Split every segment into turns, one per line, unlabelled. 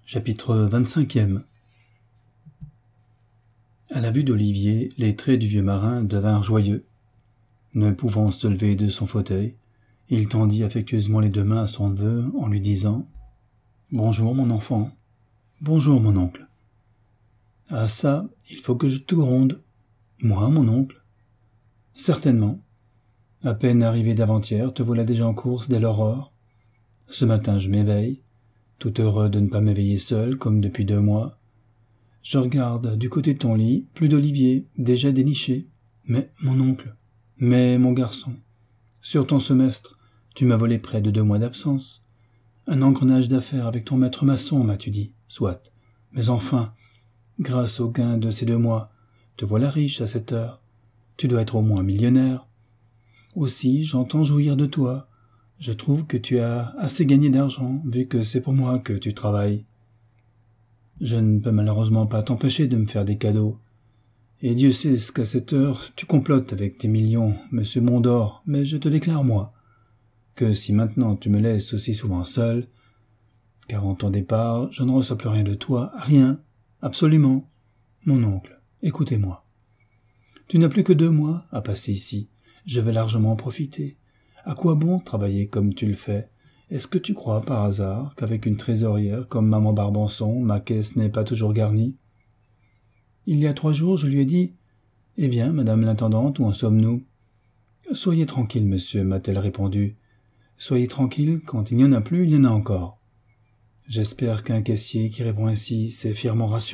Chapitre 25e. À la vue d'Olivier, les traits du vieux marin devinrent joyeux. Ne pouvant se lever de son fauteuil, il tendit affectueusement les deux mains à son neveu en lui disant « Bonjour mon enfant. Bonjour mon oncle. Ah ça, il faut que je te gronde. Moi, mon oncle. Certainement. À peine arrivé d'avant-hier, te voilà déjà en course dès l'aurore. Ce matin je m'éveille, tout heureux de ne pas m'éveiller seul, comme depuis 2 mois. Je regarde du côté de ton lit, plus d'Olivier, déjà déniché. Mais, mon oncle, mais, mon garçon, sur ton semestre, tu m'as volé près de 2 mois d'absence. Un engrenage d'affaires avec ton maître maçon, m'as-tu dit, soit. Mais enfin, grâce au gain de ces 2 mois, te voilà riche à cette heure. Tu dois être au moins millionnaire. Aussi, j'entends jouir de toi. Je trouve que tu as assez gagné d'argent, vu que c'est pour moi que tu travailles. Je ne peux malheureusement pas t'empêcher de me faire des cadeaux. Et Dieu sait ce qu'à cette heure tu complotes avec tes millions, monsieur Mondor, mais je te déclare, moi, que si maintenant tu me laisses aussi souvent seul, car en ton départ, je ne reçois plus rien de toi, rien, absolument. Mon oncle, écoutez-moi. Tu n'as plus que 2 mois à passer ici. Je vais largement en profiter. À quoi bon travailler comme tu le fais? Est-ce que tu crois par hasard qu'avec une trésorière comme maman Barbançon, ma caisse n'est pas toujours garnie? Il y a 3 jours, je lui ai dit « Eh bien, madame l'intendante, où en sommes-nous ?»« Soyez tranquille, monsieur, m'a-t-elle répondu. Soyez tranquille, quand il n'y en a plus, il y en a encore. J'espère qu'un caissier qui répond ainsi, c'est fièrement rassurant. »«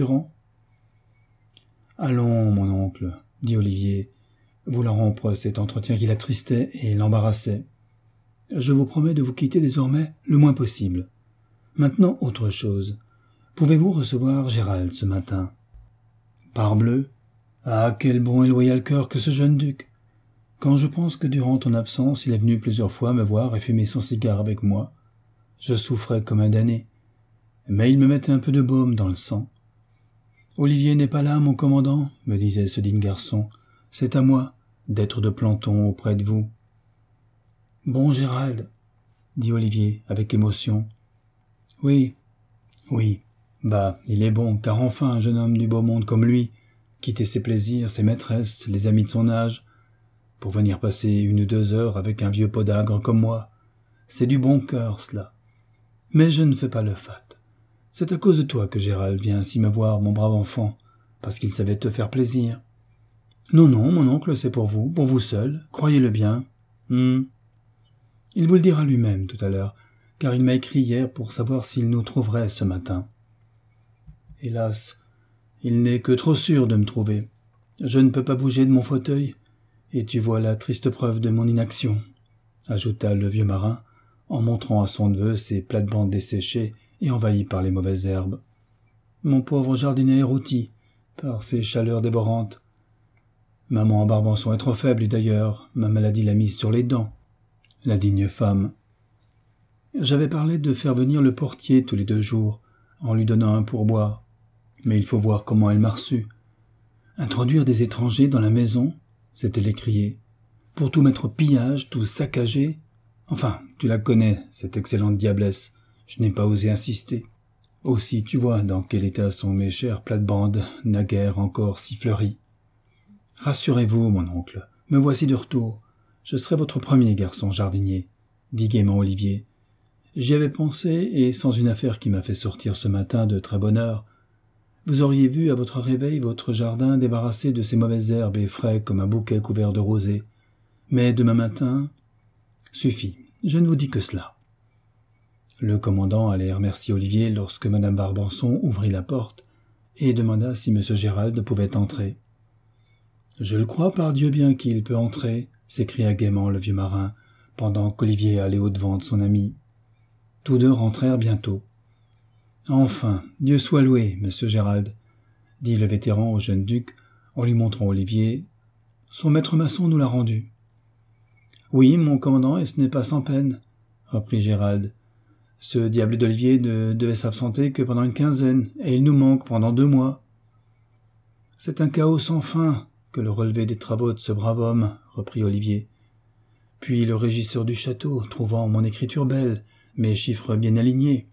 Allons, mon oncle, dit Olivier, voulant rompre cet entretien qui l'attristait et l'embarrassait. Je vous promets de vous quitter désormais le moins possible. Maintenant, autre chose. Pouvez-vous recevoir Gérald ce matin? Parbleu! Ah, quel bon et loyal cœur que ce jeune duc! Quand je pense que durant ton absence, il est venu plusieurs fois me voir et fumer son cigare avec moi, je souffrais comme un damné. Mais il me mettait un peu de baume dans le sang. Olivier n'est pas là, mon commandant, me disait ce digne garçon. C'est à moi d'être de planton auprès de vous. Bon, Gérald, dit Olivier avec émotion. Oui, bah, il est bon, car enfin un jeune homme du beau monde comme lui, quitter ses plaisirs, ses maîtresses, les amis de son âge, pour venir passer 1 ou 2 heures avec un vieux podagre comme moi, c'est du bon cœur, cela. Mais je ne fais pas le fat. C'est à cause de toi que Gérald vient ainsi me voir, mon brave enfant, parce qu'il savait te faire plaisir. Non, mon oncle, c'est pour vous seul, croyez-le bien. Il vous le dira lui-même tout à l'heure, car il m'a écrit hier pour savoir s'il nous trouverait ce matin. Hélas, il n'est que trop sûr de me trouver. Je ne peux pas bouger de mon fauteuil, et tu vois la triste preuve de mon inaction, ajouta le vieux marin, en montrant à son neveu ses plates-bandes desséchées et envahies par les mauvaises herbes. Mon pauvre jardinier est rôti par ces chaleurs dévorantes. Maman Barbançon est trop faible, et d'ailleurs, ma maladie l'a mise sur les dents. La digne femme. J'avais parlé de faire venir le portier tous les 2 jours, en lui donnant un pourboire. Mais il faut voir comment elle m'a reçu. Introduire des étrangers dans la maison, s'est-elle écriée, pour tout mettre au pillage, tout saccager. Enfin, tu la connais, cette excellente diablesse. Je n'ai pas osé insister. Aussi, tu vois dans quel état sont mes chères plates-bandes, naguère encore si fleuries. Rassurez-vous, mon oncle, me voici de retour. Je serai votre premier garçon jardinier, dit gaiement Olivier. J'y avais pensé, et sans une affaire qui m'a fait sortir ce matin de très bonne heure, vous auriez vu à votre réveil votre jardin débarrassé de ces mauvaises herbes et frais comme un bouquet couvert de rosée. Mais demain matin... Suffit, je ne vous dis que cela. Le commandant allait remercier Olivier lorsque madame Barbançon ouvrit la porte et demanda si M. Gérald pouvait entrer. « Je le crois par Dieu bien qu'il peut entrer », s'écria gaiement le vieux marin, pendant qu'Olivier allait au-devant de son ami. Tous deux rentrèrent bientôt. « Enfin, Dieu soit loué, monsieur Gérald, » dit le vétéran au jeune duc, en lui montrant Olivier. « Son maître maçon nous l'a rendu. »« Oui, mon commandant, et ce n'est pas sans peine, » reprit Gérald. « Ce diable d'Olivier ne devait s'absenter que pendant une quinzaine, et il nous manque pendant 2 mois. »« C'est un chaos sans fin que le relevé des travaux de ce brave homme, » reprit Olivier. « Puis le régisseur du château, trouvant mon écriture belle, mes chiffres bien alignés,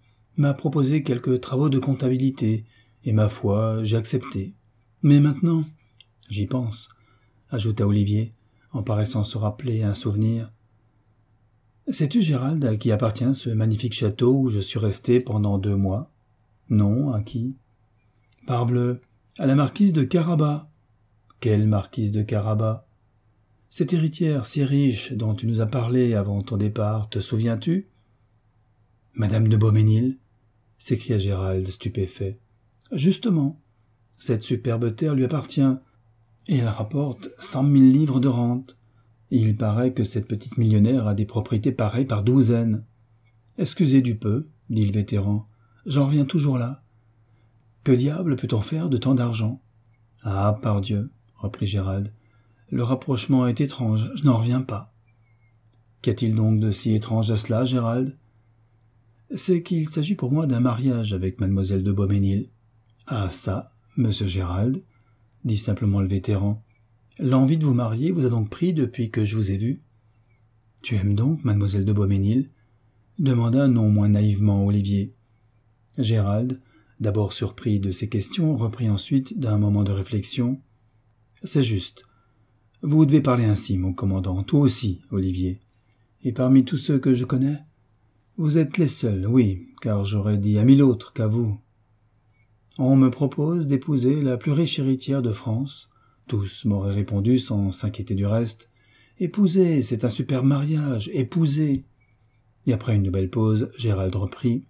m'a proposé quelques travaux de comptabilité, et ma foi, j'ai accepté. Mais maintenant, j'y pense, ajouta Olivier, en paraissant se rappeler un souvenir. Sais-tu, Gérald, à qui appartient ce magnifique château où je suis resté pendant 2 mois? Non, à qui? Parbleu, à la marquise de Carabas. Quelle marquise de Carabas? Cette héritière si riche dont tu nous as parlé avant ton départ, te souviens-tu? Madame de Beaumesnil, s'écria Gérald stupéfait. Justement, cette superbe terre lui appartient, et elle rapporte 100 000 livres de rente. Et il paraît que cette petite millionnaire a des propriétés pareilles par douzaines. Excusez du peu, dit le vétéran, j'en reviens toujours là. Que diable peut-on faire de tant d'argent? Ah, pardieu, reprit Gérald, le rapprochement est étrange, je n'en reviens pas. Qu'y a-t-il donc de si étrange à cela, Gérald? C'est qu'il s'agit pour moi d'un mariage avec mademoiselle de Beaumesnil. Ah ça, monsieur Gérald, dit simplement le vétéran, l'envie de vous marier vous a donc pris depuis que je vous ai vu? Tu aimes donc mademoiselle de Beaumesnil? Demanda non moins naïvement Olivier. Gérald, d'abord surpris de ces questions, reprit ensuite d'un moment de réflexion. C'est juste. Vous devez parler ainsi, mon commandant, toi aussi, Olivier. Et parmi tous ceux que je connais, vous êtes les seuls, oui, car j'aurais dit à 1000 autres qu'à vous. On me propose d'épouser la plus riche héritière de France. Tous m'auraient répondu sans s'inquiéter du reste. Épouser, c'est un superbe mariage, épouser. Et après une nouvelle pause, Gérald reprit.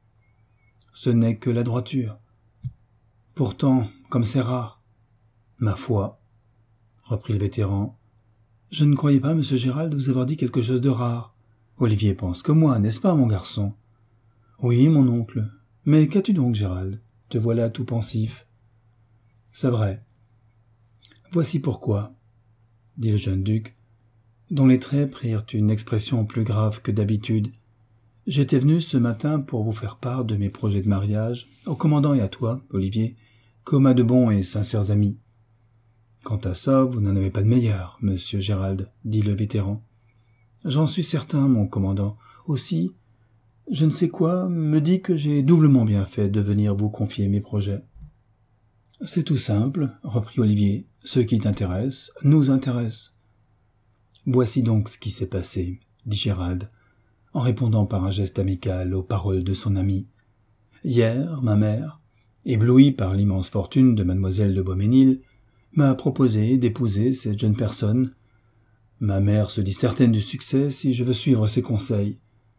Ce n'est que la droiture. Pourtant, comme c'est rare. Ma foi, reprit le vétéran, je ne croyais pas, monsieur Gérald, vous avoir dit quelque chose de rare. Olivier pense comme moi, n'est-ce pas, mon garçon? Oui, mon oncle. Mais qu'as-tu donc, Gérald? Te voilà tout pensif. C'est vrai. Voici pourquoi, dit le jeune duc, dont les traits prirent une expression plus grave que d'habitude. J'étais venu ce matin pour vous faire part de mes projets de mariage, au commandant et à toi, Olivier, comme à de bons et sincères amis. Quant à ça, vous n'en avez pas de meilleur, monsieur Gérald, dit le vétéran. J'en suis certain, mon commandant. Aussi, je ne sais quoi me dit que j'ai doublement bien fait de venir vous confier mes projets. C'est tout simple, reprit Olivier. Ce qui t'intéresse nous intéresse. Voici donc ce qui s'est passé, dit Gérald, en répondant par un geste amical aux paroles de son ami. Hier, ma mère, éblouie par l'immense fortune de mademoiselle de Beaumesnil, m'a proposé d'épouser cette jeune personne. Ma mère se dit certaine du succès si je veux suivre ses conseils.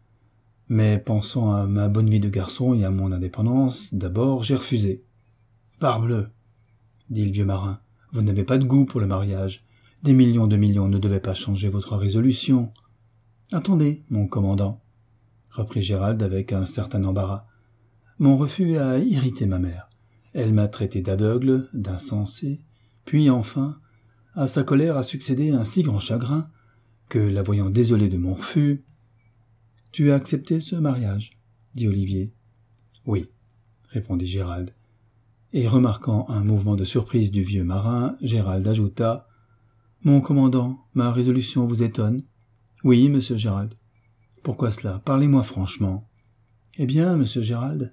Mais pensant à ma bonne vie de garçon et à mon indépendance, d'abord j'ai refusé. Parbleu, dit le vieux marin, vous n'avez pas de goût pour le mariage. Des millions de millions ne devaient pas changer votre résolution. Attendez, mon commandant, reprit Gérald avec un certain embarras. Mon refus a irrité ma mère. Elle m'a traité d'aveugle, d'insensé, puis enfin, à sa colère a succédé un si grand chagrin que, la voyant désolée de mon refus... « Tu as accepté ce mariage ?» dit Olivier. « Oui, » répondit Gérald. Et remarquant un mouvement de surprise du vieux marin, Gérald ajouta « Mon commandant, ma résolution vous étonne ?»« Oui, monsieur Gérald. »« Pourquoi cela? Parlez-moi franchement. »« Eh bien, monsieur Gérald,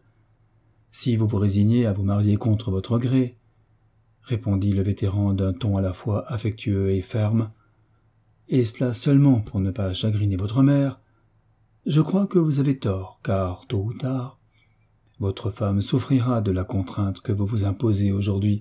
si vous vous résignez à vous marier contre votre gré, répondit le vétéran d'un ton à la fois affectueux et ferme, et cela seulement pour ne pas chagriner votre mère, je crois que vous avez tort, car, tôt ou tard, votre femme souffrira de la contrainte que vous vous imposez aujourd'hui,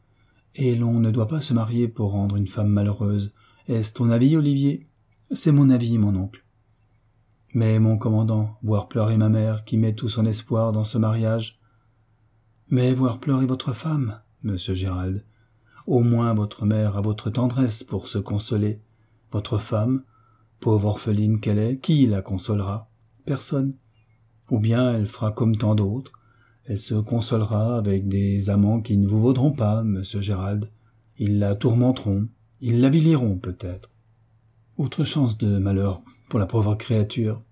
et l'on ne doit pas se marier pour rendre une femme malheureuse. Est-ce ton avis, Olivier? C'est mon avis, mon oncle. Mais, mon commandant, voir pleurer ma mère qui met tout son espoir dans ce mariage, mais voir pleurer votre femme, monsieur Gérald, au moins votre mère a votre tendresse pour se consoler. Votre femme, pauvre orpheline qu'elle est, qui la consolera? Personne. Ou bien elle fera comme tant d'autres. Elle se consolera avec des amants qui ne vous vaudront pas, monsieur Gérald. Ils la tourmenteront, ils l'aviliront peut-être. Autre chance de malheur pour la pauvre créature.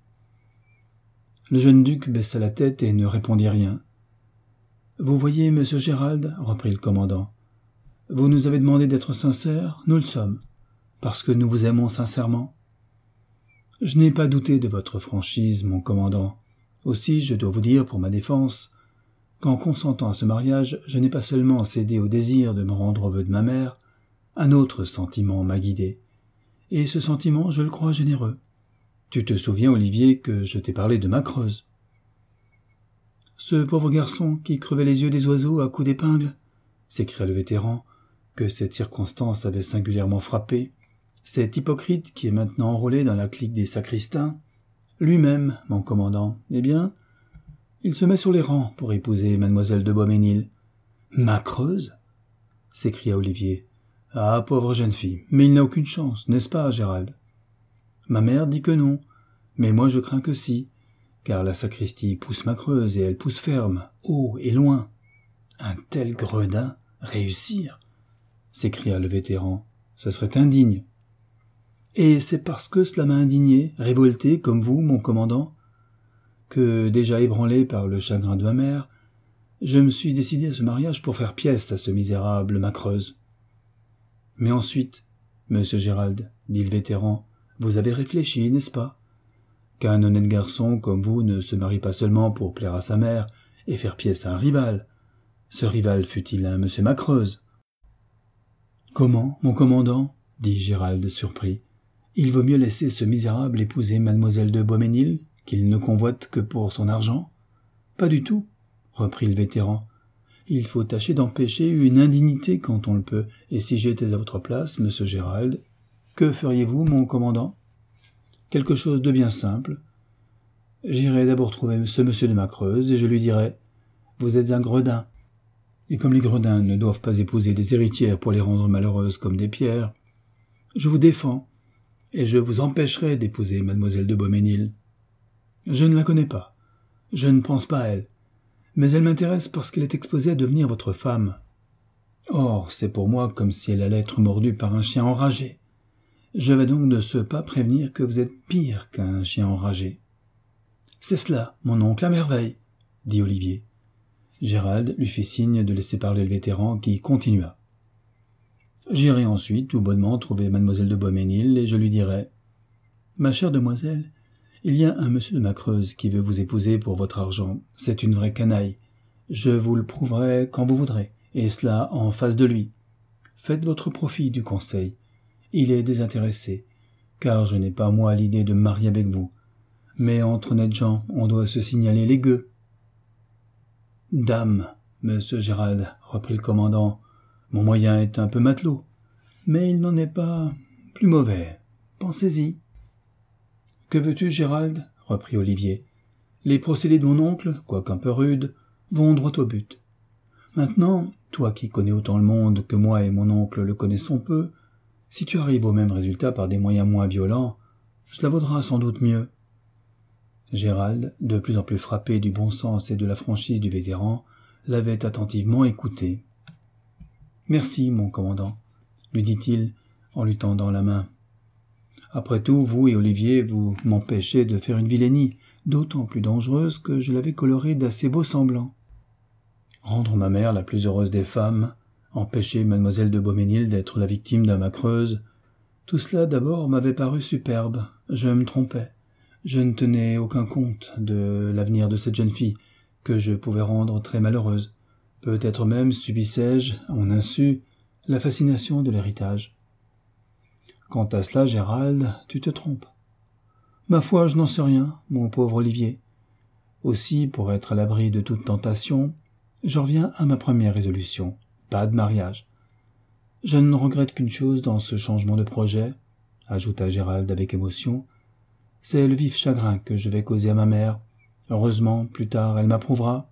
Le jeune duc baissa la tête et ne répondit rien. « Vous voyez, monsieur Gérald, reprit le commandant, vous nous avez demandé d'être sincères, nous le sommes, parce que nous vous aimons sincèrement. Je n'ai pas douté de votre franchise, mon commandant, Aussi, je dois vous dire, pour ma défense, qu'en consentant à ce mariage, je n'ai pas seulement cédé au désir de me rendre au vœu de ma mère, un autre sentiment m'a guidé. Et ce sentiment, je le crois généreux. Tu te souviens, Olivier, que je t'ai parlé de ma Creuse. Ce pauvre garçon qui crevait les yeux des oiseaux à coups d'épingle, s'écria le vétéran, que cette circonstance avait singulièrement frappé, cet hypocrite qui est maintenant enrôlé dans la clique des sacristains, lui-même, mon commandant, eh bien, il se met sur les rangs pour épouser mademoiselle de Beaumesnil. Ma Creuse? S'écria Olivier. Ah, pauvre jeune fille, mais il n'a aucune chance, n'est-ce pas, Gérald? Ma mère dit que non, mais moi je crains que si, car la sacristie pousse ma Creuse et elle pousse ferme, haut et loin. Un tel gredin réussir? S'écria le vétéran. Ce serait indigne. Et c'est parce que cela m'a indigné, révolté, comme vous, mon commandant, que, déjà ébranlé par le chagrin de ma mère, je me suis décidé à ce mariage pour faire pièce à ce misérable Macreuse. Mais ensuite, monsieur Gérald, dit le vétéran, vous avez réfléchi, n'est-ce pas? Qu'un honnête garçon comme vous ne se marie pas seulement pour plaire à sa mère et faire pièce à un rival. Ce rival fut-il un monsieur Macreuse? Comment, mon commandant? Dit Gérald surpris. Il vaut mieux laisser ce misérable épouser mademoiselle de Beaumesnil, qu'il ne convoite que pour son argent? Pas du tout, reprit le vétéran. Il faut tâcher d'empêcher une indignité quand on le peut, et si j'étais à votre place, monsieur Gérald, que feriez-vous, mon commandant? Quelque chose de bien simple. J'irai d'abord trouver ce monsieur de Macreuse, et je lui dirai « Vous êtes un gredin ». Et comme les gredins ne doivent pas épouser des héritières pour les rendre malheureuses comme des pierres, je vous défends, et je vous empêcherai d'épouser mademoiselle de Beaumesnil. Je ne la connais pas, je ne pense pas à elle, mais elle m'intéresse parce qu'elle est exposée à devenir votre femme. Or, c'est pour moi comme si elle allait être mordue par un chien enragé. Je vais donc de ce pas prévenir que vous êtes pire qu'un chien enragé. C'est cela, mon oncle, à merveille, dit Olivier. Gérald lui fit signe de laisser parler le vétéran qui continua. J'irai ensuite tout bonnement trouver mademoiselle de Beaumesnil et je lui dirai « Ma chère demoiselle, il y a un monsieur de Macreuse qui veut vous épouser pour votre argent. C'est une vraie canaille. Je vous le prouverai quand vous voudrez, et cela en face de lui. Faites votre profit du conseil. Il est désintéressé, car je n'ai pas moi l'idée de me marier avec vous. Mais entre honnêtes gens, on doit se signaler les gueux. » « Dame, monsieur Gérald, reprit le commandant, mon moyen est un peu matelot, mais il n'en est pas plus mauvais. Pensez-y. »« Que veux-tu, Gérald ?» reprit Olivier. « Les procédés de mon oncle, quoique un peu rudes, vont droit au but. Maintenant, toi qui connais autant le monde que moi et mon oncle le connaissons peu, si tu arrives au même résultat par des moyens moins violents, cela vaudra sans doute mieux. » Gérald, de plus en plus frappé du bon sens et de la franchise du vétéran, l'avait attentivement écouté. « Merci, mon commandant, » lui dit-il en lui tendant la main. « Après tout, vous et Olivier, vous m'empêchez de faire une vilainie, d'autant plus dangereuse que je l'avais colorée d'assez beaux semblants. Rendre ma mère la plus heureuse des femmes, empêcher mademoiselle de Beaumesnil d'être la victime d'un Macreuse, tout cela d'abord m'avait paru superbe, je me trompais. Je ne tenais aucun compte de l'avenir de cette jeune fille, que je pouvais rendre très malheureuse. Peut-être même subissais-je, à mon insu, la fascination de l'héritage. Quant à cela, Gérald, tu te trompes. Ma foi, je n'en sais rien, mon pauvre Olivier. Aussi, pour être à l'abri de toute tentation, je reviens à ma première résolution, pas de mariage. Je ne regrette qu'une chose dans ce changement de projet, ajouta Gérald avec émotion, c'est le vif chagrin que je vais causer à ma mère. Heureusement, plus tard, elle m'approuvera.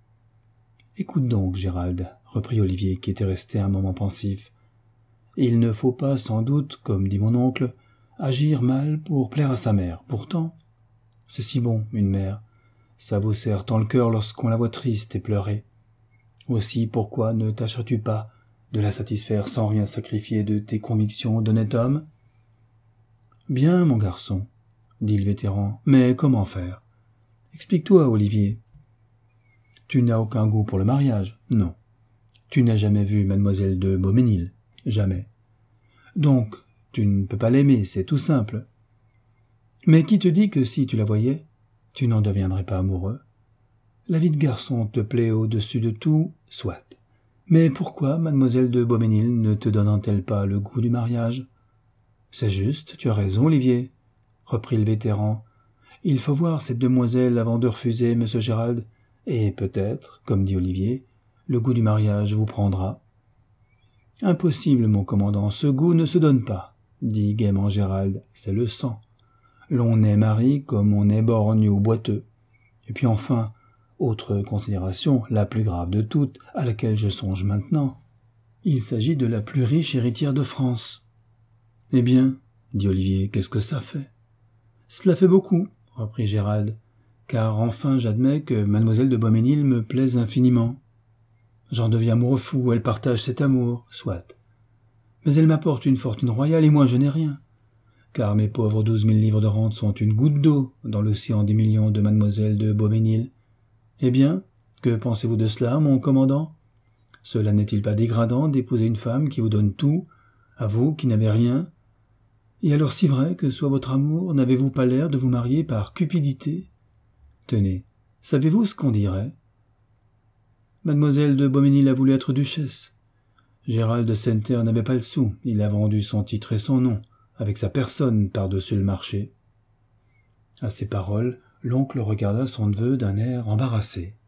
« Écoute donc, Gérald, » reprit Olivier, qui était resté un moment pensif. « Il ne faut pas, sans doute, comme dit mon oncle, agir mal pour plaire à sa mère. Pourtant, c'est si bon, une mère. Ça vous serre tant le cœur lorsqu'on la voit triste et pleurer. Aussi, pourquoi ne tâcherais-tu pas de la satisfaire sans rien sacrifier de tes convictions d'honnête homme? » « Bien, mon garçon, » dit le vétéran, « mais comment faire? Explique-toi, Olivier. Tu n'as aucun goût pour le mariage? Non. Tu n'as jamais vu mademoiselle de Beaumesnil? Jamais. Donc, tu ne peux pas l'aimer, c'est tout simple. Mais qui te dit que si tu la voyais, Tu n'en deviendrais pas amoureux. La vie de garçon te plaît au-dessus de tout, soit. Mais pourquoi mademoiselle de Beaumesnil ne te donne-t-elle pas le goût du mariage? C'est juste, tu as raison, Olivier, reprit le vétéran. Il faut voir cette demoiselle avant de refuser, monsieur Gérald, et peut-être, comme dit Olivier, le goût du mariage vous prendra. Impossible, mon commandant, ce goût ne se donne pas, dit gaiement Gérald, c'est le sang. L'on est mari comme on est borgne ou boiteux. Et puis enfin, autre considération, la plus grave de toutes, à laquelle je songe maintenant. Il s'agit de la plus riche héritière de France. Eh bien, dit Olivier, qu'est-ce que ça fait? Cela fait beaucoup, reprit Gérald, car enfin j'admets que mademoiselle de Beaumesnil me plaise infiniment. J'en deviens amoureux fou, elle partage cet amour, soit. Mais elle m'apporte une fortune royale et moi je n'ai rien, car mes pauvres 12 000 livres de rente sont une goutte d'eau dans l'océan des millions de mademoiselle de Beaumesnil. Eh bien, que pensez-vous de cela, mon commandant? Cela n'est-il pas dégradant d'épouser une femme qui vous donne tout, à vous qui n'avez rien? Et alors si vrai que soit votre amour, n'avez-vous pas l'air de vous marier par cupidité? Tenez, savez-vous ce qu'on dirait? Mademoiselle de Beaumesnil a voulu être duchesse. Gérald de Senneterre n'avait pas le sou, il a vendu son titre et son nom, avec sa personne par-dessus le marché. À ces paroles, l'oncle regarda son neveu d'un air embarrassé.